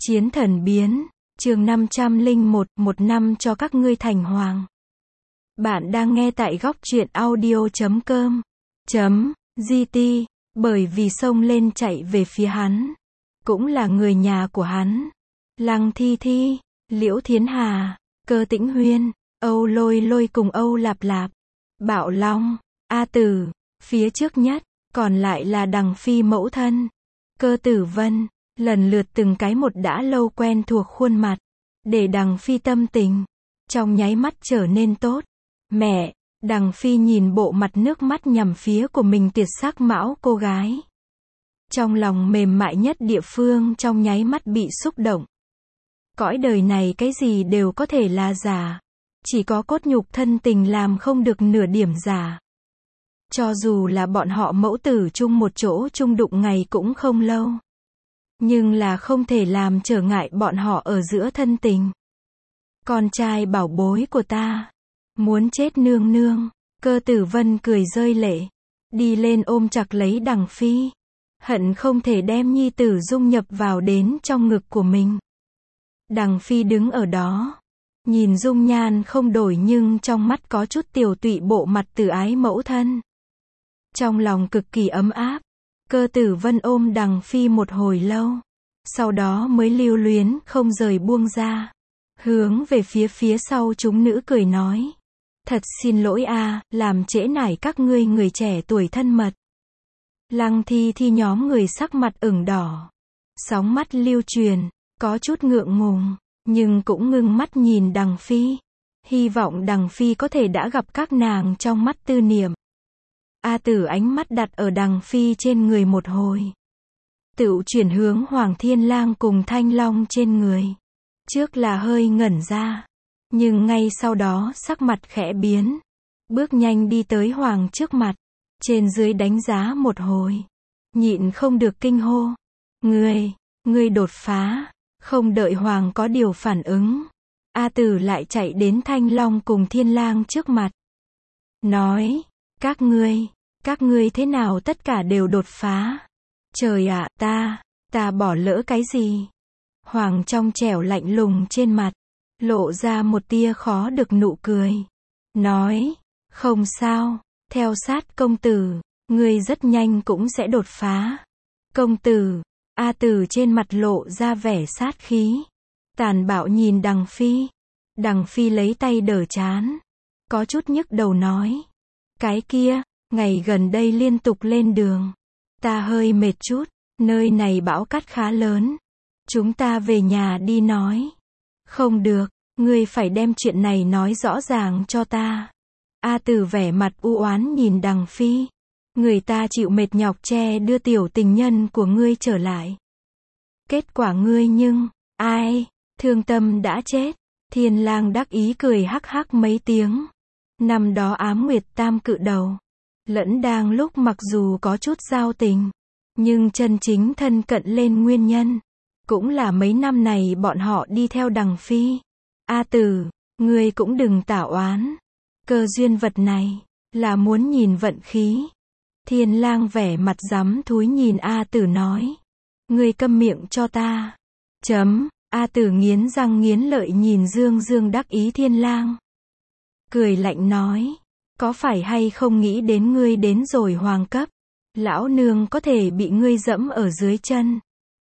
Chiến thần biến, chương 501, một năm cho các ngươi thành hoàng. Bạn đang nghe tại góc truyện audio.com.gt, bởi vì xông lên chạy về phía hắn. Cũng là người nhà của hắn. Lăng Thi Thi, Liễu Thiến Hà, Cơ Tĩnh Huyên, Âu Lôi Lôi cùng Âu Lạp Lạp, Bạo Long, A Tử, phía trước nhất, còn lại là Đằng Phi mẫu thân, Cơ Tử Vân. Lần lượt từng cái một đã lâu quen thuộc khuôn mặt, để Đằng Phi tâm tình trong nháy mắt trở nên tốt. Mẹ, Đằng Phi nhìn bộ mặt nước mắt nhằm phía của mình tuyệt sắc mão cô gái. Trong lòng mềm mại nhất địa phương trong nháy mắt bị xúc động. Cõi đời này cái gì đều có thể là giả, chỉ có cốt nhục thân tình làm không được nửa điểm giả. Cho dù là bọn họ mẫu tử chung một chỗ chung đụng ngày cũng không lâu, nhưng là không thể làm trở ngại bọn họ ở giữa thân tình. Con trai bảo bối của ta, muốn chết nương nương. Cơ Tử Vân cười rơi lệ, đi lên ôm chặt lấy Đằng Phi, hận không thể đem nhi tử dung nhập vào đến trong ngực của mình. Đằng Phi đứng ở đó, nhìn dung nhan không đổi nhưng trong mắt có chút tiều tụy bộ mặt từ ái mẫu thân. Trong lòng cực kỳ ấm áp. Cơ Tử Vân ôm Đằng Phi một hồi lâu, sau đó mới lưu luyến không rời buông ra, hướng về phía sau chúng nữ cười nói: thật xin lỗi a, làm trễ nải các ngươi người trẻ tuổi thân mật. Lăng Thi Thi nhóm người sắc mặt ửng đỏ, sóng mắt lưu truyền, có chút ngượng ngùng, nhưng cũng ngưng mắt nhìn Đằng Phi, hy vọng Đằng Phi có thể đã gặp các nàng trong mắt tư niệm. A Tử ánh mắt đặt ở Đằng Phi trên người một hồi, tựu chuyển hướng Hoàng Thiên Lang cùng Thanh Long trên người. Trước là hơi ngẩn ra, nhưng ngay sau đó sắc mặt khẽ biến, bước nhanh đi tới Hoàng trước mặt, trên dưới đánh giá một hồi, nhịn không được kinh hô: Ngươi đột phá. Không đợi Hoàng có điều phản ứng, A Tử lại chạy đến Thanh Long cùng Thiên Lang trước mặt, nói: các ngươi thế nào tất cả đều đột phá? Trời ạ, ta bỏ lỡ cái gì? Hoàng trong trẻo lạnh lùng trên mặt, lộ ra một tia khó được nụ cười, nói: không sao, theo sát công tử, ngươi rất nhanh cũng sẽ đột phá. Công tử. A Tử trên mặt lộ ra vẻ sát khí, tàn bạo nhìn Đằng Phi. Đằng Phi lấy tay đỡ trán, có chút nhức đầu nói: cái kia, ngày gần đây liên tục lên đường, ta hơi mệt chút, nơi này bão cát khá lớn, chúng ta về nhà đi nói. Không được, ngươi phải đem chuyện này nói rõ ràng cho ta. A Tử vẻ mặt u oán nhìn Đằng Phi, người ta chịu mệt nhọc che đưa tiểu tình nhân của ngươi trở lại, kết quả ngươi nhưng, ai, thương tâm đã chết. Thiên Lang đắc ý cười hắc hắc mấy tiếng. Năm đó Ám Nguyệt Tam cự đầu, lẫn đang lúc mặc dù có chút giao tình, nhưng chân chính thân cận lên nguyên nhân, cũng là mấy năm này bọn họ đi theo Đằng Phi. A Tử, ngươi cũng đừng tả oán, cơ duyên vật này, là muốn nhìn vận khí. Thiên Lang vẻ mặt rắm thúi nhìn A Tử nói: ngươi câm miệng cho ta. A Tử nghiến răng nghiến lợi nhìn dương đắc ý Thiên Lang, cười lạnh nói: có phải hay không nghĩ đến ngươi đến rồi hoàng cấp, lão nương có thể bị ngươi dẫm ở dưới chân.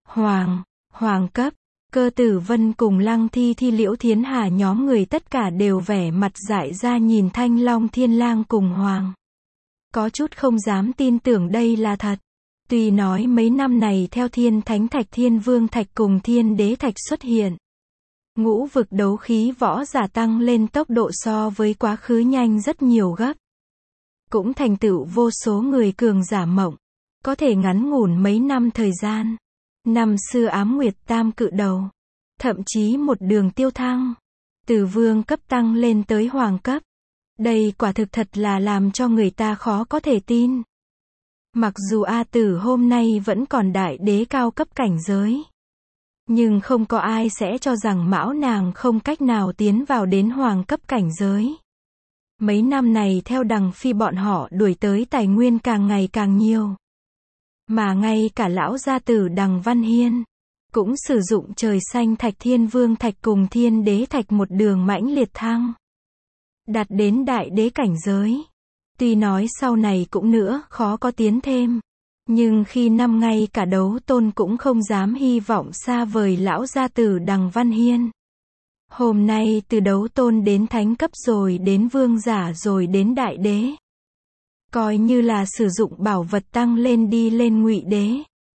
Hoàng cấp. Cơ Tử Vân cùng Lăng Thi Thi Liễu Thiến Hà nhóm người tất cả đều vẻ mặt dại ra nhìn Thanh Long Thiên Lang cùng Hoàng, có chút không dám tin tưởng đây là thật. Tuy nói mấy năm này theo Thiên Thánh Thạch Thiên Vương Thạch cùng Thiên Đế Thạch xuất hiện, ngũ vực đấu khí võ giả tăng lên tốc độ so với quá khứ nhanh rất nhiều gấp, cũng thành tựu vô số người cường giả mộng, có thể ngắn ngủn mấy năm thời gian, năm xưa Ám Nguyệt Tam cự đầu, thậm chí một đường tiêu thăng, từ vương cấp tăng lên tới hoàng cấp. Đây quả thực thật là làm cho người ta khó có thể tin. Mặc dù A Tử hôm nay vẫn còn đại đế cao cấp cảnh giới, nhưng không có ai sẽ cho rằng mão nàng không cách nào tiến vào đến hoàng cấp cảnh giới. Mấy năm này theo Đằng Phi bọn họ đuổi tới tài nguyên càng ngày càng nhiều, mà ngay cả lão gia tử Đằng Văn Hiên cũng sử dụng trời xanh thạch thiên vương thạch cùng thiên đế thạch một đường mãnh liệt thăng. Đạt đến đại đế cảnh giới. Tuy nói sau này cũng nữa khó có tiến thêm. Nhưng khi năm ngay cả đấu tôn cũng không dám hy vọng xa vời lão gia tử Đằng Văn Hiên. Hôm nay từ đấu tôn đến thánh cấp rồi đến vương giả rồi đến đại đế. Coi như là sử dụng bảo vật tăng lên đi lên ngụy đế.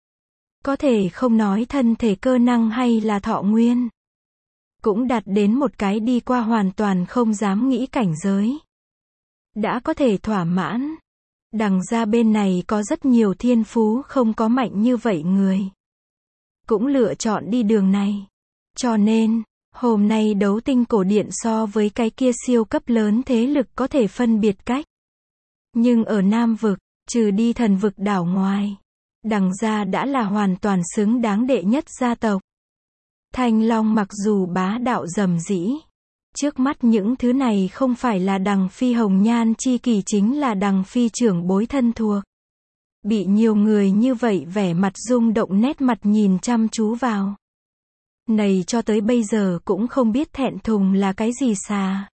Có thể không nói thân thể cơ năng hay là thọ nguyên. Cũng đạt đến một cái đi qua hoàn toàn không dám nghĩ cảnh giới. Đã có thể thỏa mãn. Đằng ra bên này có rất nhiều thiên phú không có mạnh như vậy người. Cũng lựa chọn đi đường này. Cho nên, hôm nay đấu tinh cổ điện so với cái kia siêu cấp lớn thế lực có thể phân biệt cách. Nhưng ở Nam vực, trừ đi thần vực đảo ngoài, đằng ra đã là hoàn toàn xứng đáng đệ nhất gia tộc. Thanh Long mặc dù bá đạo rầm rĩ, trước mắt những thứ này không phải là Đằng Phi hồng nhan chi kỷ chính là Đằng Phi trưởng bối thân thuộc. Bị nhiều người như vậy vẻ mặt rung động nét mặt nhìn chăm chú vào. Này cho tới bây giờ cũng không biết thẹn thùng là cái gì xà.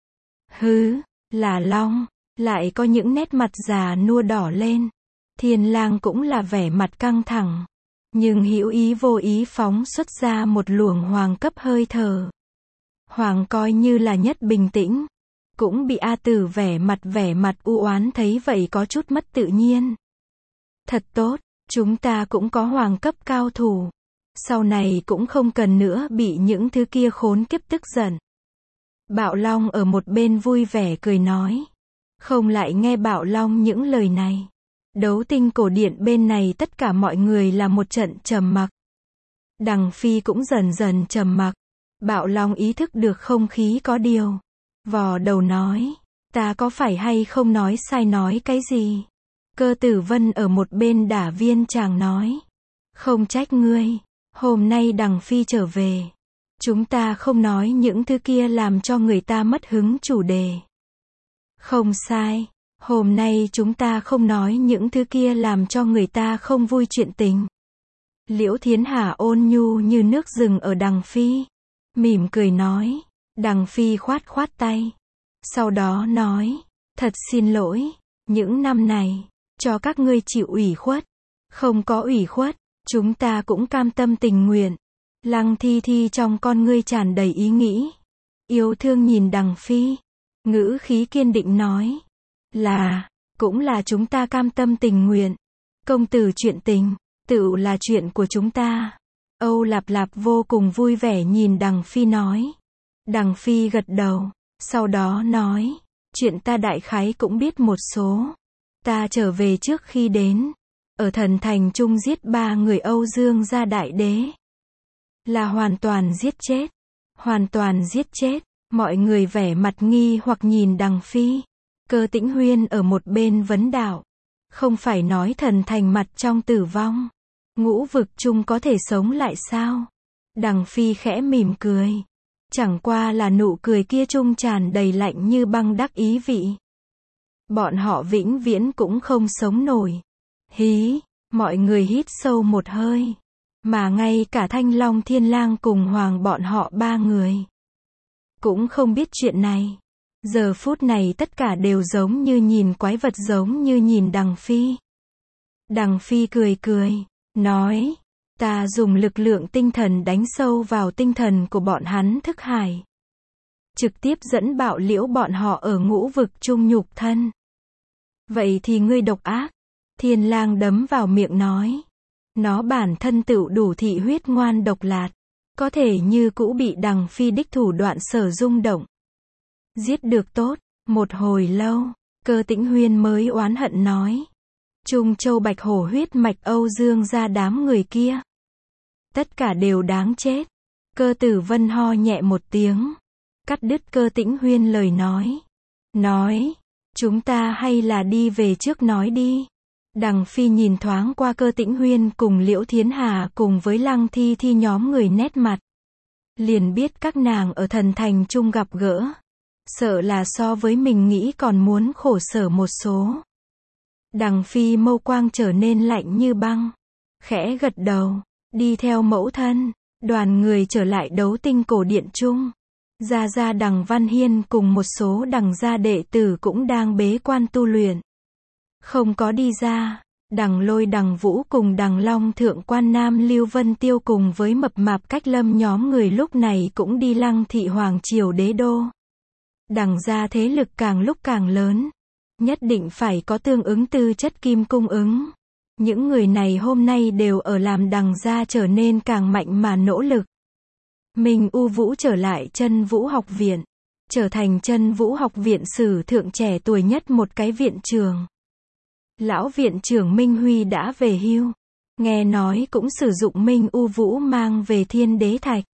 Hứ, là Long, lại có những nét mặt già nua đỏ lên. Thiên Lang cũng là vẻ mặt căng thẳng. Nhưng hữu ý vô ý phóng xuất ra một luồng hoàng cấp hơi thở. Hoàng coi như là nhất bình tĩnh. Cũng bị A Tử vẻ mặt u oán thấy vậy có chút mất tự nhiên. Thật tốt, chúng ta cũng có hoàng cấp cao thủ. Sau này cũng không cần nữa bị những thứ kia khốn kiếp tức giận. Bạo Long ở một bên vui vẻ cười nói. Không lại nghe Bạo Long những lời này. Đấu tinh cổ điện bên này tất cả mọi người là một trận trầm mặc. Đằng Phi cũng dần dần trầm mặc. Bạo Long ý thức được không khí có điều. Vò đầu nói. Ta có phải hay không nói sai nói cái gì? Cơ Tử Vân ở một bên đả viên chàng nói. Không trách ngươi. Hôm nay Đằng Phi trở về. Chúng ta không nói những thứ kia làm cho người ta mất hứng chủ đề. Không sai. Hôm nay chúng ta không nói những thứ kia làm cho người ta không vui chuyện tình. Liễu Thiến Hà ôn nhu như nước rừng ở Đằng Phi. Mỉm cười nói. Đằng Phi khoát khoát tay. Sau đó nói. Thật xin lỗi. Những năm này, cho các ngươi chịu ủy khuất. Không có ủy khuất, chúng ta cũng cam tâm tình nguyện. Lăng Thi Thi trong con ngươi tràn đầy ý nghĩ. Yêu thương nhìn Đằng Phi. Ngữ khí kiên định nói. Cũng là chúng ta cam tâm tình nguyện. Công tử chuyện tình, tựu là chuyện của chúng ta. Âu Lạp Lạp vô cùng vui vẻ nhìn Đằng Phi nói. Đằng Phi gật đầu, sau đó nói. Chuyện ta đại khái cũng biết một số. Ta trở về trước khi đến. Ở thần thành trung giết 3 người Âu Dương gia đại đế. Là hoàn toàn giết chết. Hoàn toàn giết chết. Mọi người vẻ mặt nghi hoặc nhìn Đằng Phi. Cơ Tĩnh Huyên ở một bên vấn đạo. Không phải nói thần thành mặt trong tử vong. Ngũ vực chung có thể sống lại sao? Đằng Phi khẽ mỉm cười. Chẳng qua là nụ cười kia trung tràn đầy lạnh như băng đắc ý vị. Bọn họ vĩnh viễn cũng không sống nổi. Hí, mọi người hít sâu một hơi. Mà ngay cả Thanh Long Thiên Lang cùng Hoàng bọn họ 3 người. Cũng không biết chuyện này. Giờ phút này tất cả đều giống như nhìn quái vật giống như nhìn Đằng Phi. Đằng Phi cười cười, nói. Ta dùng lực lượng tinh thần đánh sâu vào tinh thần của bọn hắn thức hải. Trực tiếp dẫn bạo liễu bọn họ ở ngũ vực chung nhục thân. Vậy thì ngươi độc ác. Thiên Lang đấm vào miệng nói. Nó bản thân tựu đủ thị huyết ngoan độc lạt. Có thể như cũ bị Đằng Phi đích thủ đoạn sở rung động. Giết được tốt. Một hồi lâu, Cơ Tĩnh Huyên mới oán hận nói. Trung Châu Bạch Hổ huyết mạch Âu Dương gia đám người kia. Tất cả đều đáng chết. Cơ Tử Vân ho nhẹ một tiếng. Cắt đứt Cơ Tĩnh Huyên lời nói. Nói. Chúng ta hay là đi về trước nói đi. Đằng Phi nhìn thoáng qua Cơ Tĩnh Huyên cùng Liễu Thiến Hà cùng với Lăng Thi Thi nhóm người nét mặt. Liền biết các nàng ở thần thành chung gặp gỡ. Sợ là so với mình nghĩ còn muốn khổ sở một số. Đằng Phi mâu quang trở nên lạnh như băng. Khẽ gật đầu. Đi theo mẫu thân, đoàn người trở lại Đấu Tinh cổ điện chung. Gia Đằng Văn Hiên cùng một số Đằng gia đệ tử cũng đang bế quan tu luyện. Không có đi ra. Đằng Lôi Đằng Vũ cùng Đằng Long thượng quan Nam Lưu Vân Tiêu cùng với mập mạp Cách Lâm nhóm người lúc này cũng đi Lăng thị hoàng triều đế đô. Đằng gia thế lực càng lúc càng lớn, nhất định phải có tương ứng tư chất kim cung ứng. Những người này hôm nay đều ở làm Đằng gia trở nên càng mạnh mà nỗ lực. Minh U Vũ trở lại Chân Vũ học viện, trở thành Chân Vũ học viện sử thượng trẻ tuổi nhất một cái viện trường. Lão viện trưởng Minh Huy đã về hưu, nghe nói cũng sử dụng Minh U Vũ mang về Thiên Đế Thạch.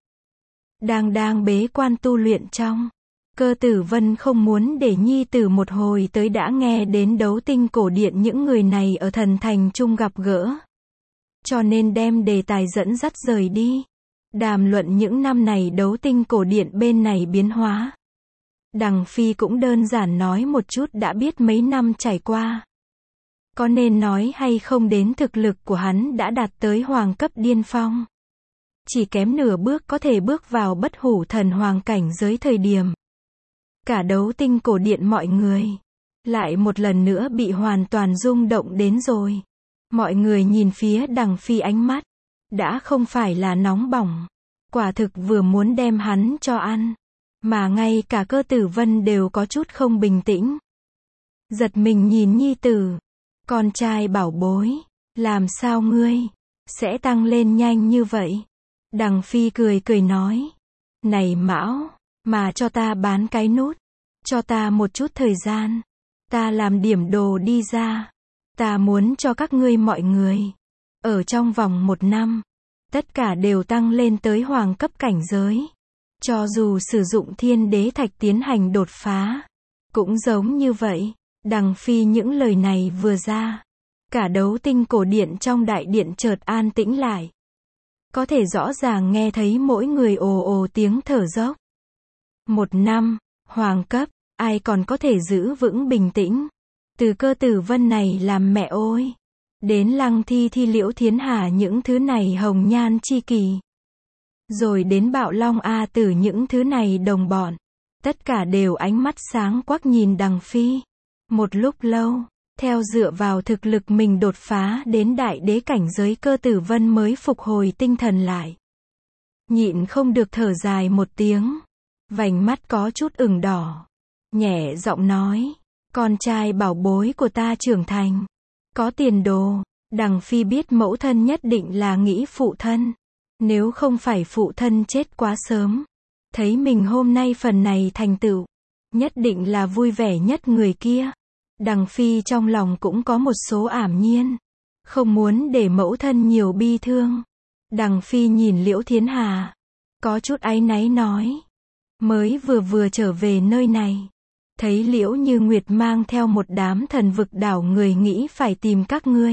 Đang bế quan tu luyện trong. Cơ Tử Vân không muốn để nhi tử một hồi tới đã nghe đến Đấu Tinh cổ điện những người này ở thần thành chung gặp gỡ. Cho nên đem đề tài dẫn dắt rời đi. Đàm luận những năm này Đấu Tinh cổ điện bên này biến hóa. Đằng Phi cũng đơn giản nói một chút đã biết mấy năm trải qua. Có nên nói hay không đến thực lực của hắn đã đạt tới hoàng cấp điên phong. Chỉ kém nửa bước có thể bước vào bất hủ thần hoàng cảnh giới thời điểm. Cả Đấu Tinh cổ điện mọi người lại một lần nữa bị hoàn toàn rung động đến rồi. Mọi người nhìn phía Đằng Phi ánh mắt đã không phải là nóng bỏng, quả thực vừa muốn đem hắn cho ăn, mà ngay cả Cơ Tử Vân đều có chút không bình tĩnh. Giật mình nhìn nhi tử, con trai bảo bối, làm sao ngươi sẽ tăng lên nhanh như vậy? Đằng Phi cười cười nói, này Mão, mà cho ta bán cái nút, cho ta một chút thời gian, ta làm điểm đồ đi ra, ta muốn cho các ngươi mọi người, ở trong vòng 1 năm, tất cả đều tăng lên tới hoàng cấp cảnh giới. Cho dù sử dụng Thiên Đế Thạch tiến hành đột phá, cũng giống như vậy. Đằng Phi những lời này vừa ra, cả Đấu Tinh cổ điện trong đại điện chợt an tĩnh lại. Có thể rõ ràng nghe thấy mỗi người ồ ồ tiếng thở dốc. 1 năm, hoàng cấp, ai còn có thể giữ vững bình tĩnh. Từ Cơ Tử Vân này làm mẹ ôi, đến Lăng Thi Thi Liễu Thiến Hà những thứ này hồng nhan chi kỳ. Rồi đến Bạo Long A Tử những thứ này đồng bọn. Tất cả đều ánh mắt sáng quắc nhìn Đằng Phi. Một lúc lâu, theo dựa vào thực lực mình đột phá đến đại đế cảnh giới Cơ Tử Vân mới phục hồi tinh thần lại. Nhịn không được thở dài một tiếng. Vành mắt có chút ửng đỏ. Nhẹ giọng nói, con trai bảo bối của ta trưởng thành, có tiền đồ. Đằng Phi biết mẫu thân nhất định là nghĩ phụ thân. Nếu không phải phụ thân chết quá sớm, thấy mình hôm nay phần này thành tựu, nhất định là vui vẻ nhất người kia. Đằng Phi trong lòng cũng có một số ảm nhiên, không muốn để mẫu thân nhiều bi thương. Đằng Phi nhìn Liễu Thiến Hà, có chút áy náy nói, mới vừa trở về nơi này, thấy Liễu Như Nguyệt mang theo một đám thần vực đảo người nghĩ phải tìm các ngươi.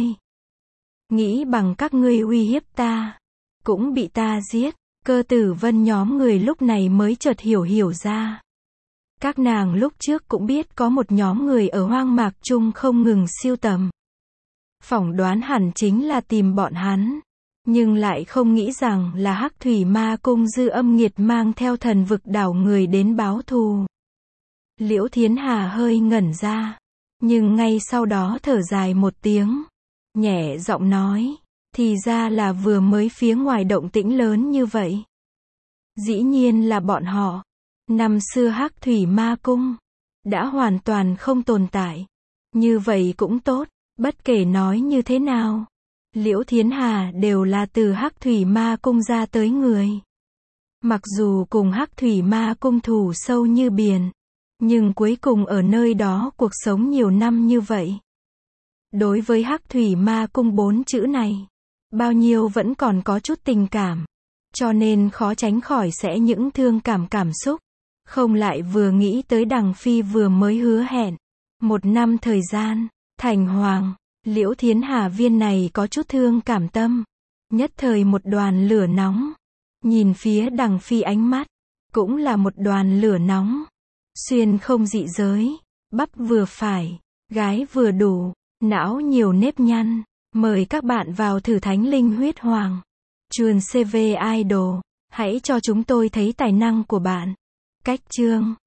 Nghĩ bằng các ngươi uy hiếp ta, cũng bị ta giết. Cơ Tử Vân nhóm người lúc này mới chợt hiểu ra. Các nàng lúc trước cũng biết có một nhóm người ở hoang mạc chung không ngừng siêu tầm. Phỏng đoán hẳn chính là tìm bọn hắn. Nhưng lại không nghĩ rằng là Hắc Thủy Ma Cung Dư Âm Nghiệt mang theo thần vực đảo người đến báo thù. Liễu Thiến Hà hơi ngẩn ra. Nhưng ngay sau đó thở dài một tiếng. Nhẹ giọng nói. Thì ra là vừa mới phía ngoài động tĩnh lớn như vậy. Dĩ nhiên là bọn họ. Năm xưa Hắc Thủy Ma Cung đã hoàn toàn không tồn tại. Như vậy cũng tốt, bất kể nói như thế nào, Liễu Thiến Hà đều là từ Hắc Thủy Ma Cung ra tới người. Mặc dù cùng Hắc Thủy Ma Cung thù sâu như biển, nhưng cuối cùng ở nơi đó cuộc sống nhiều năm như vậy. Đối với Hắc Thủy Ma Cung 4 chữ này, bao nhiêu vẫn còn có chút tình cảm, cho nên khó tránh khỏi sẽ những thương cảm xúc. Không lại vừa nghĩ tới Đằng Phi vừa mới hứa hẹn 1 năm thời gian thành hoàng, Liễu Thiến Hà viên này có chút thương cảm tâm, nhất thời một đoàn lửa nóng. Nhìn phía Đằng Phi ánh mắt cũng là một đoàn lửa nóng. Xuyên không dị giới, bắp vừa phải, gái vừa đủ, não nhiều nếp nhăn. Mời các bạn vào thử Thánh Linh Huyết Hoàng. Trường CV Idol. Hãy cho chúng tôi thấy tài năng của bạn. Cách chương